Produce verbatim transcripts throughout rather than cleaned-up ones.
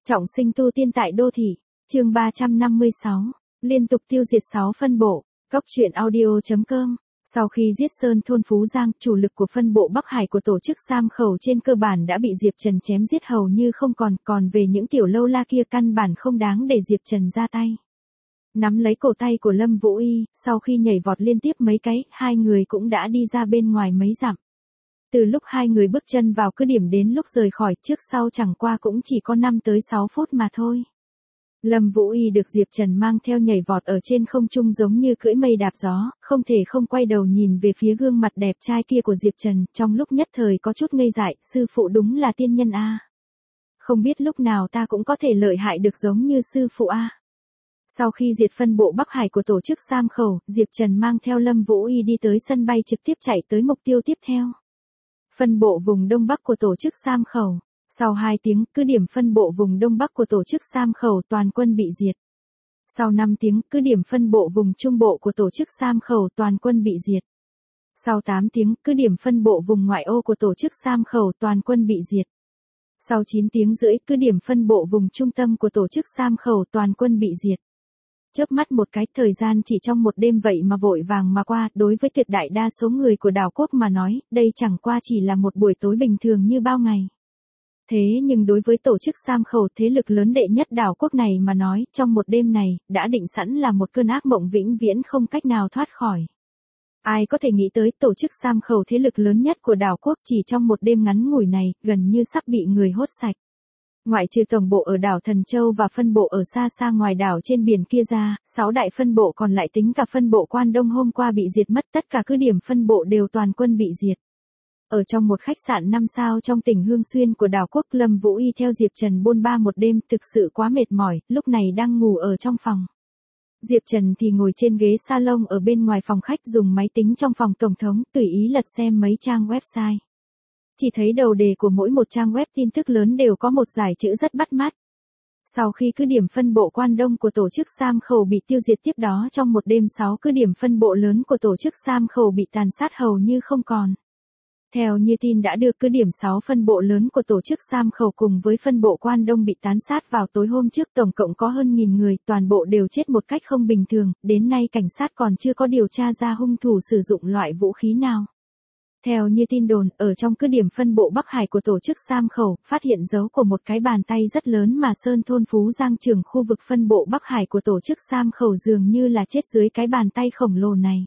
Trọng sinh tu tiên tại đô thị, chương ba trăm năm mươi sáu, liên tục tiêu diệt sáu phân bộ, Cóc truyện audio.com. Sau khi giết Sơn thôn Phú Giang, chủ lực của phân bộ Bắc Hải của tổ chức Sam Khẩu trên cơ bản đã bị Diệp Trần chém giết hầu như không còn, còn về những tiểu lâu la kia căn bản không đáng để Diệp Trần ra tay. Nắm lấy cổ tay của Lâm Vũ Y, sau khi nhảy vọt liên tiếp mấy cái, hai người cũng đã đi ra bên ngoài mấy dặm. Từ lúc hai người bước chân vào cứ điểm đến lúc rời khỏi, trước sau chẳng qua cũng chỉ có năm tới sáu phút mà thôi. Lâm Vũ Y được Diệp Trần mang theo nhảy vọt ở trên không trung giống như cưỡi mây đạp gió, không thể không quay đầu nhìn về phía gương mặt đẹp trai kia của Diệp Trần, trong lúc nhất thời có chút ngây dại, sư phụ đúng là tiên nhân a. Không biết lúc nào ta cũng có thể lợi hại được giống như sư phụ a. Sau khi diệt phân bộ Bắc Hải của tổ chức Sam Khẩu, Diệp Trần mang theo Lâm Vũ Y đi tới sân bay trực tiếp chạy tới mục tiêu tiếp theo. Phân bộ vùng Đông Bắc của tổ chức Sam Khẩu. Sau hai tiếng, cứ điểm phân bộ vùng Đông Bắc của tổ chức Sam Khẩu toàn quân bị diệt. Sau năm tiếng, cứ điểm phân bộ vùng Trung Bộ của tổ chức Sam Khẩu toàn quân bị diệt. Sau tám tiếng, cứ điểm phân bộ vùng ngoại ô của tổ chức Sam Khẩu toàn quân bị diệt. Sau chín tiếng rưỡi, cứ điểm phân bộ vùng trung tâm của tổ chức Sam Khẩu toàn quân bị diệt. Chớp mắt một cái, thời gian chỉ trong một đêm vậy mà vội vàng mà qua, đối với tuyệt đại đa số người của đảo quốc mà nói, đây chẳng qua chỉ là một buổi tối bình thường như bao ngày. Thế nhưng đối với tổ chức Sam Khẩu, thế lực lớn đệ nhất đảo quốc này mà nói, trong một đêm này, đã định sẵn là một cơn ác mộng vĩnh viễn không cách nào thoát khỏi. Ai có thể nghĩ tới tổ chức Sam Khẩu, thế lực lớn nhất của đảo quốc, chỉ trong một đêm ngắn ngủi này, gần như sắp bị người hốt sạch. Ngoại trừ tổng bộ ở đảo Thần Châu và phân bộ ở xa xa ngoài đảo trên biển kia ra, sáu đại phân bộ còn lại tính cả phân bộ Quan Đông hôm qua bị diệt mất, tất cả cứ điểm phân bộ đều toàn quân bị diệt. Ở trong một khách sạn năm sao trong tỉnh Hương Xuyên của đảo quốc, Lâm Vũ Y theo Diệp Trần bôn ba một đêm, thực sự quá mệt mỏi, lúc này đang ngủ ở trong phòng. Diệp Trần thì ngồi trên ghế salon ở bên ngoài phòng khách dùng máy tính trong phòng tổng thống, tùy ý lật xem mấy trang website. Chỉ thấy đầu đề của mỗi một trang web tin tức lớn đều có một dải chữ rất bắt mắt. Sau khi cứ điểm phân bộ Quan Đông của tổ chức Sam Khẩu bị tiêu diệt, tiếp đó trong một đêm sáu cứ điểm phân bộ lớn của tổ chức Sam Khẩu bị tàn sát hầu như không còn. Theo như tin đã được, cứ điểm sáu phân bộ lớn của tổ chức Sam Khẩu cùng với phân bộ Quan Đông bị tán sát vào tối hôm trước, tổng cộng có hơn nghìn người, toàn bộ đều chết một cách không bình thường, đến nay cảnh sát còn chưa có điều tra ra hung thủ sử dụng loại vũ khí nào. Theo như tin đồn, ở trong cứ điểm phân bộ Bắc Hải của tổ chức Sam Khẩu, phát hiện dấu của một cái bàn tay rất lớn mà Sơn thôn Phú Giang trưởng khu vực phân bộ Bắc Hải của tổ chức Sam Khẩu dường như là chết dưới cái bàn tay khổng lồ này.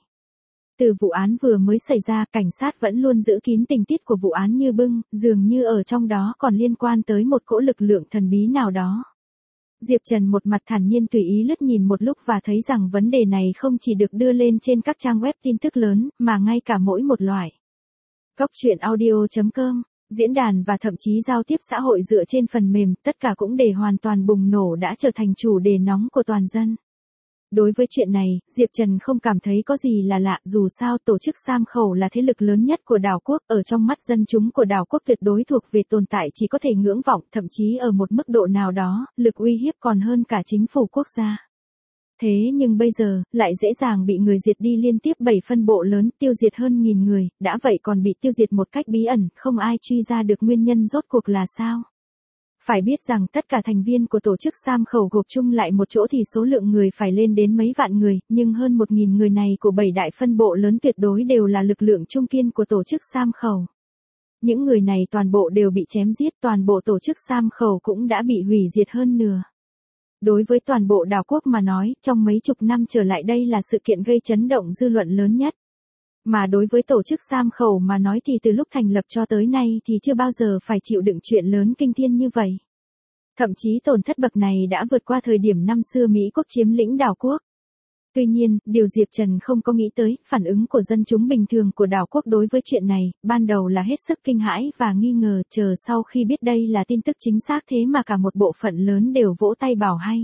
Từ vụ án vừa mới xảy ra, cảnh sát vẫn luôn giữ kín tình tiết của vụ án như bưng, dường như ở trong đó còn liên quan tới một cỗ lực lượng thần bí nào đó. Diệp Trần một mặt thản nhiên tùy ý lướt nhìn một lúc và thấy rằng vấn đề này không chỉ được đưa lên trên các trang web tin tức lớn, mà ngay cả mỗi một loại Cóc truyện audio.com, diễn đàn và thậm chí giao tiếp xã hội dựa trên phần mềm, tất cả cũng để hoàn toàn bùng nổ đã trở thành chủ đề nóng của toàn dân. Đối với chuyện này, Diệp Trần không cảm thấy có gì là lạ, dù sao tổ chức Sam Khẩu là thế lực lớn nhất của đảo quốc, ở trong mắt dân chúng của đảo quốc tuyệt đối thuộc về tồn tại chỉ có thể ngưỡng vọng, thậm chí ở một mức độ nào đó, lực uy hiếp còn hơn cả chính phủ quốc gia. Thế nhưng bây giờ, lại dễ dàng bị người diệt đi liên tiếp bảy phân bộ lớn, tiêu diệt hơn nghìn người, đã vậy còn bị tiêu diệt một cách bí ẩn, không ai truy ra được nguyên nhân rốt cuộc là sao. Phải biết rằng tất cả thành viên của tổ chức Sam Khẩu gộp chung lại một chỗ thì số lượng người phải lên đến mấy vạn người, nhưng hơn một nghìn người này của bảy đại phân bộ lớn tuyệt đối đều là lực lượng trung kiên của tổ chức Sam Khẩu. Những người này toàn bộ đều bị chém giết, toàn bộ tổ chức Sam Khẩu cũng đã bị hủy diệt hơn nửa. Đối với toàn bộ đảo quốc mà nói, trong mấy chục năm trở lại đây là sự kiện gây chấn động dư luận lớn nhất. Mà đối với tổ chức Sam Khẩu mà nói thì từ lúc thành lập cho tới nay thì chưa bao giờ phải chịu đựng chuyện lớn kinh thiên như vậy. Thậm chí tổn thất bậc này đã vượt qua thời điểm năm xưa Mỹ quốc chiếm lĩnh đảo quốc. Tuy nhiên, điều Diệp Trần không có nghĩ tới, phản ứng của dân chúng bình thường của đảo quốc đối với chuyện này, ban đầu là hết sức kinh hãi và nghi ngờ, chờ sau khi biết đây là tin tức chính xác thế mà cả một bộ phận lớn đều vỗ tay bảo hay.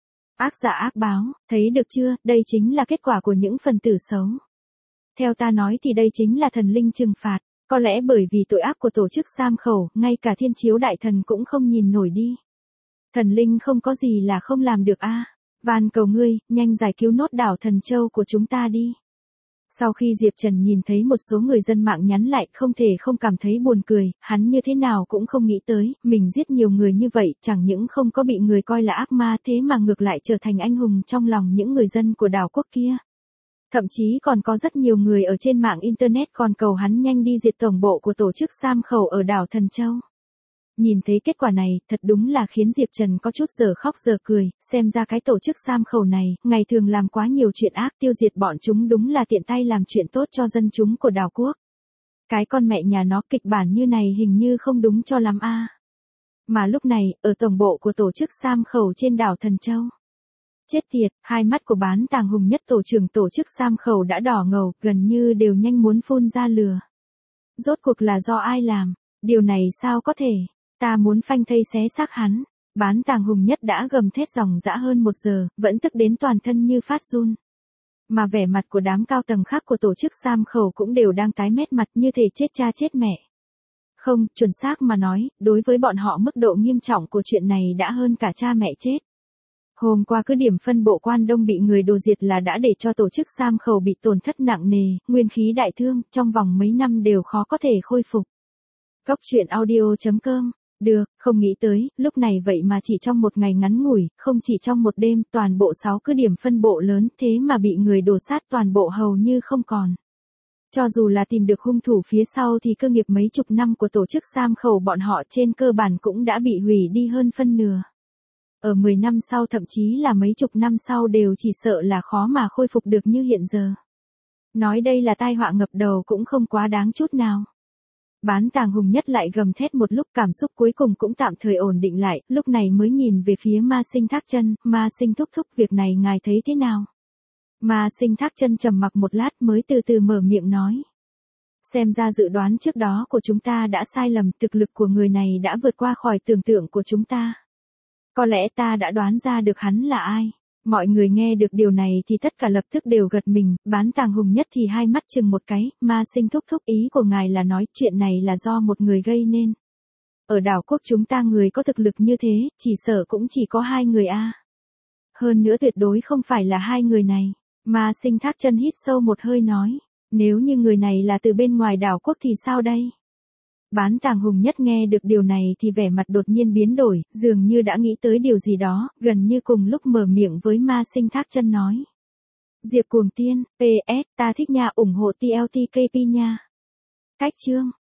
Ác giả ác báo, thấy được chưa, đây chính là kết quả của những phần tử xấu. Theo ta nói thì đây chính là thần linh trừng phạt, có lẽ bởi vì tội ác của tổ chức Sam Khẩu, ngay cả thiên chiếu đại thần cũng không nhìn nổi đi. Thần linh không có gì là không làm được a. Van cầu ngươi, nhanh giải cứu nốt đảo Thần Châu của chúng ta đi. Sau khi Diệp Trần nhìn thấy một số người dân mạng nhắn lại không thể không cảm thấy buồn cười, hắn như thế nào cũng không nghĩ tới, mình giết nhiều người như vậy, chẳng những không có bị người coi là ác ma thế mà ngược lại trở thành anh hùng trong lòng những người dân của đảo quốc kia. Thậm chí còn có rất nhiều người ở trên mạng Internet còn cầu hắn nhanh đi diệt tổng bộ của tổ chức Sam Khẩu ở đảo Thần Châu. Nhìn thấy kết quả này, thật đúng là khiến Diệp Trần có chút giờ khóc giờ cười, xem ra cái tổ chức Sam Khẩu này, ngày thường làm quá nhiều chuyện ác tiêu diệt bọn chúng đúng là tiện tay làm chuyện tốt cho dân chúng của đảo quốc. Cái con mẹ nhà nó kịch bản như này hình như không đúng cho lắm a. Mà lúc này, ở tổng bộ của tổ chức Sam Khẩu trên đảo Thần Châu. Chết tiệt, hai mắt của Bán Tàng Hùng Nhất tổ trưởng tổ chức Sam Khẩu đã đỏ ngầu, gần như đều nhanh muốn phun ra lửa. Rốt cuộc là do ai làm? Điều này sao có thể? Ta muốn phanh thây xé xác hắn. Bán Tàng Hùng Nhất đã gầm thét dòng dã hơn một giờ, vẫn tức đến toàn thân như phát run. Mà vẻ mặt của đám cao tầng khác của tổ chức Sam Khẩu cũng đều đang tái mét mặt như thể chết cha chết mẹ. Không, chuẩn xác mà nói, đối với bọn họ mức độ nghiêm trọng của chuyện này đã hơn cả cha mẹ chết. Hôm qua cứ điểm phân bộ Quan Đông bị người đồ diệt là đã để cho tổ chức Sam Khẩu bị tổn thất nặng nề, nguyên khí đại thương, trong vòng mấy năm đều khó có thể khôi phục. Cốc truyện audio chấm com. Được, không nghĩ tới, lúc này vậy mà chỉ trong một ngày ngắn ngủi, không chỉ trong một đêm, toàn bộ sáu cứ điểm phân bộ lớn thế mà bị người đổ sát toàn bộ hầu như không còn. Cho dù là tìm được hung thủ phía sau thì cơ nghiệp mấy chục năm của tổ chức Sam Khẩu bọn họ trên cơ bản cũng đã bị hủy đi hơn phân nửa. Ở mười năm sau thậm chí là mấy chục năm sau đều chỉ sợ là khó mà khôi phục được như hiện giờ. Nói đây là tai họa ngập đầu cũng không quá đáng chút nào. Bán Tàng Hùng Nhất lại gầm thét một lúc, cảm xúc cuối cùng cũng tạm thời ổn định lại, lúc này mới nhìn về phía Ma Sinh Thác Chân, Ma Sinh thúc thúc việc này ngài thấy thế nào? Ma Sinh Thác Chân trầm mặc một lát mới từ từ mở miệng nói. Xem ra dự đoán trước đó của chúng ta đã sai lầm, thực lực của người này đã vượt qua khỏi tưởng tượng của chúng ta. Có lẽ ta đã đoán ra được hắn là ai. Mọi người nghe được điều này thì tất cả lập tức đều gật mình, Bán Tàng Hùng Nhất thì hai mắt chừng một cái, Ma Sinh thúc thúc, ý của ngài là nói chuyện này là do một người gây nên. Ở đảo quốc chúng ta người có thực lực như thế, chỉ sợ cũng chỉ có hai người a. Hơn nữa tuyệt đối không phải là hai người này. Ma Sinh Thác Chân hít sâu một hơi nói, nếu như người này là từ bên ngoài đảo quốc thì sao đây? Bán Tàng Hùng Nhất nghe được điều này thì vẻ mặt đột nhiên biến đổi, dường như đã nghĩ tới điều gì đó, gần như cùng lúc mở miệng với Ma Sinh Thác Chân nói. Diệp Cuồng Tiên, pê ét, ta thích nha, ủng hộ tê lờ tê ca pê nha. Cách chương.